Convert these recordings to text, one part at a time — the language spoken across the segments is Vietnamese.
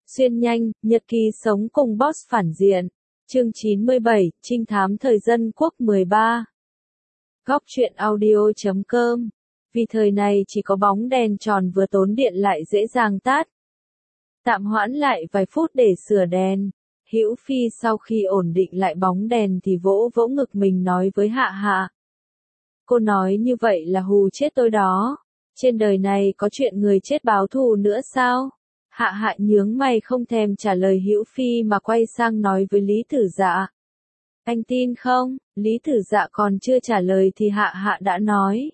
Xuyên nhanh, nhật ký sống cùng boss phản diện. Chương 97, trinh thám thời dân quốc 13. Góc truyện audio.com. Vì thời này chỉ có bóng đèn tròn vừa tốn điện lại dễ dàng tắt. Tạm hoãn lại vài phút để sửa đèn. Hữu Phi sau khi ổn định lại bóng đèn thì vỗ vỗ ngực mình nói với Hạ Hạ. Cô nói như vậy là hù chết tôi đó. Trên đời này có chuyện người chết báo thù nữa sao? Hạ Hạ nhướng mày không thèm trả lời Hữu Phi mà quay sang nói với Lý Tử Dạ. Anh tin không? Lý Tử Dạ còn chưa trả lời thì Hạ Hạ đã nói.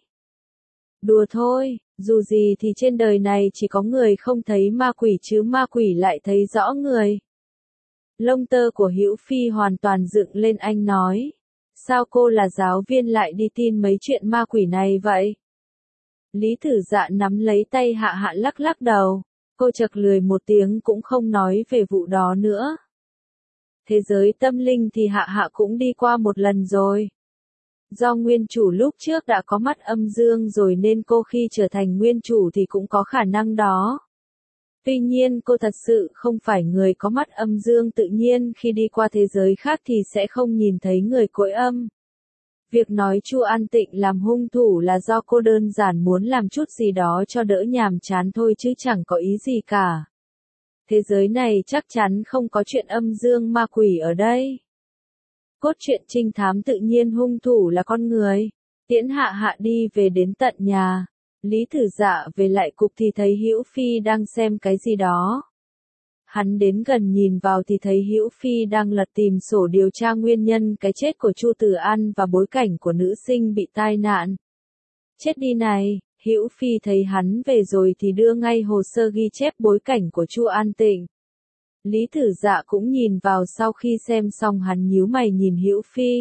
Đùa thôi, dù gì thì trên đời này chỉ có người không thấy ma quỷ chứ ma quỷ lại thấy rõ người. Lông tơ của Hữu Phi hoàn toàn dựng lên, anh nói. Sao cô là giáo viên lại đi tin mấy chuyện ma quỷ này vậy? Lý Tử Dạ nắm lấy tay Hạ Hạ lắc lắc đầu. Cô chật lười một tiếng cũng không nói về vụ đó nữa. Thế giới tâm linh thì Hạ Hạ cũng đi qua một lần rồi. Do nguyên chủ lúc trước đã có mắt âm dương rồi nên cô khi trở thành nguyên chủ thì cũng có khả năng đó. Tuy nhiên cô thật sự không phải người có mắt âm dương, tự nhiên khi đi qua thế giới khác thì sẽ không nhìn thấy người cõi âm. Việc nói Chu An Tịnh làm hung thủ là do cô đơn giản muốn làm chút gì đó cho đỡ nhàm chán thôi chứ chẳng có ý gì cả. Thế giới này chắc chắn không có chuyện âm dương ma quỷ ở đây. Cốt truyện trinh thám tự nhiên hung thủ là con người. Tiễn Hạ Hạ đi về đến tận nhà. Lý Tử Dạ về lại cục thì thấy Hữu Phi đang xem cái gì đó. Hắn đến gần nhìn vào thì thấy Hữu Phi đang lật tìm sổ điều tra nguyên nhân cái chết của Chu Tử An và bối cảnh của nữ sinh bị tai nạn. Chết đi này, Hữu Phi thấy hắn về rồi thì đưa ngay hồ sơ ghi chép bối cảnh của Chu An Tịnh. Lý Tử Dạ cũng nhìn vào, sau khi xem xong hắn nhíu mày nhìn Hữu Phi.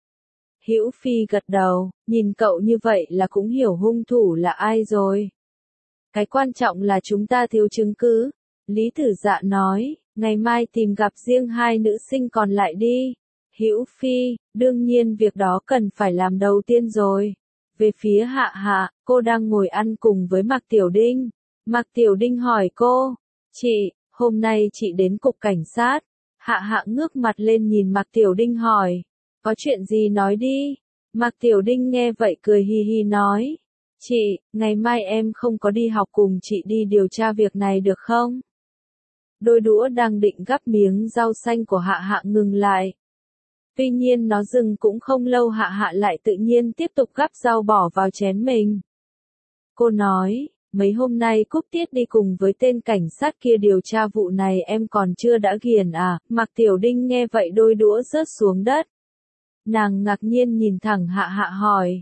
Hữu Phi gật đầu, nhìn cậu như vậy là cũng hiểu hung thủ là ai rồi. Cái quan trọng là chúng ta thiếu chứng cứ. Lý Tử Dạ nói, ngày mai tìm gặp riêng hai nữ sinh còn lại đi. Hữu Phi, đương nhiên việc đó cần phải làm đầu tiên rồi. Về phía Hạ Hạ, cô đang ngồi ăn cùng với Mạc Tiểu Đinh. Mạc Tiểu Đinh hỏi cô, chị, hôm nay chị đến cục cảnh sát. Hạ Hạ ngước mặt lên nhìn Mạc Tiểu Đinh hỏi, có chuyện gì nói đi. Mạc Tiểu Đinh nghe vậy cười hi hi nói, chị, ngày mai em không có đi học cùng chị đi điều tra việc này được không? Đôi đũa đang định gắp miếng rau xanh của Hạ Hạ ngừng lại. Tuy nhiên nó dừng cũng không lâu, Hạ Hạ lại tự nhiên tiếp tục gắp rau bỏ vào chén mình. Cô nói, mấy hôm nay Cúc Tiết đi cùng với tên cảnh sát kia điều tra vụ này em còn chưa đã ghiền à? Mạc Tiểu Đinh nghe vậy đôi đũa rớt xuống đất. Nàng ngạc nhiên nhìn thẳng Hạ Hạ hỏi,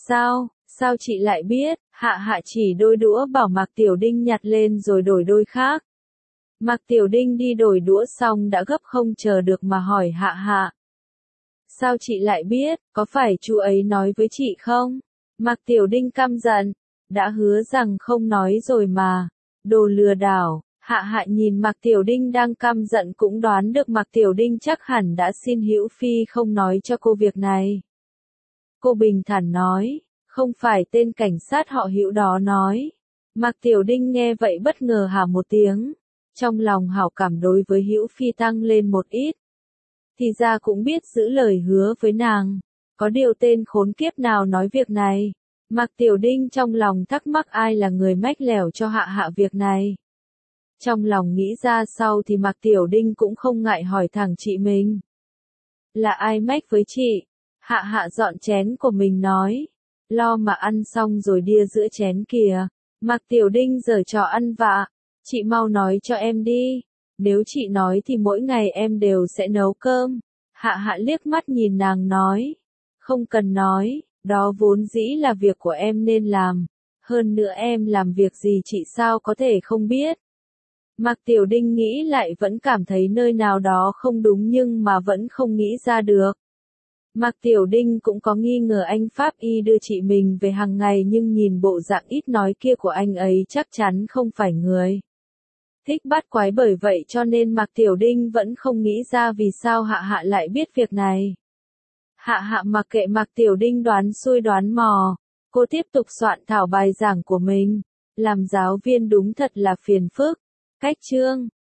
sao chị lại biết? Hạ Hạ chỉ đôi đũa bảo Mạc Tiểu Đinh nhặt lên rồi đổi đôi khác. Mạc Tiểu Đinh đi đổi đũa xong đã gấp không chờ được mà hỏi Hạ Hạ. Sao chị lại biết, có phải chú ấy nói với chị không? Mạc Tiểu Đinh căm giận, đã hứa rằng không nói rồi mà. Đồ lừa đảo. Hạ Hạ nhìn Mạc Tiểu Đinh đang căm giận cũng đoán được Mạc Tiểu Đinh chắc hẳn đã xin Hữu Phi không nói cho cô việc này. Cô bình thản nói, không phải tên cảnh sát họ Hữu đó nói. Mạc Tiểu Đinh nghe vậy bất ngờ hả một tiếng. Trong lòng hảo cảm đối với Hữu Phi tăng lên một ít. Thì ra cũng biết giữ lời hứa với nàng. Có điều tên khốn kiếp nào nói việc này. Mạc Tiểu Đinh trong lòng thắc mắc ai là người mách lẻo cho Hạ Hạ việc này. Trong lòng nghĩ ra sau thì Mạc Tiểu Đinh cũng không ngại hỏi thẳng chị mình. Là ai mách với chị? Hạ Hạ dọn chén của mình nói. Lo mà ăn xong rồi đia giữa chén kìa. Mạc Tiểu Đinh giở trò ăn vạ. Chị mau nói cho em đi. Nếu chị nói thì mỗi ngày em đều sẽ nấu cơm. Hạ Hạ liếc mắt nhìn nàng nói. Không cần nói, đó vốn dĩ là việc của em nên làm. Hơn nữa em làm việc gì chị sao có thể không biết. Mạc Tiểu Đinh nghĩ lại vẫn cảm thấy nơi nào đó không đúng nhưng mà vẫn không nghĩ ra được. Mạc Tiểu Đinh cũng có nghi ngờ anh Pháp Y đưa chị mình về hàng ngày nhưng nhìn bộ dạng ít nói kia của anh ấy chắc chắn không phải người thích bắt quái, bởi vậy cho nên Mạc Tiểu Đinh vẫn không nghĩ ra vì sao Hạ Hạ lại biết việc này. Hạ Hạ mặc kệ Mạc Tiểu Đinh đoán xuôi đoán mò, cô tiếp tục soạn thảo bài giảng của mình. Làm giáo viên đúng thật là phiền phức. Cách chương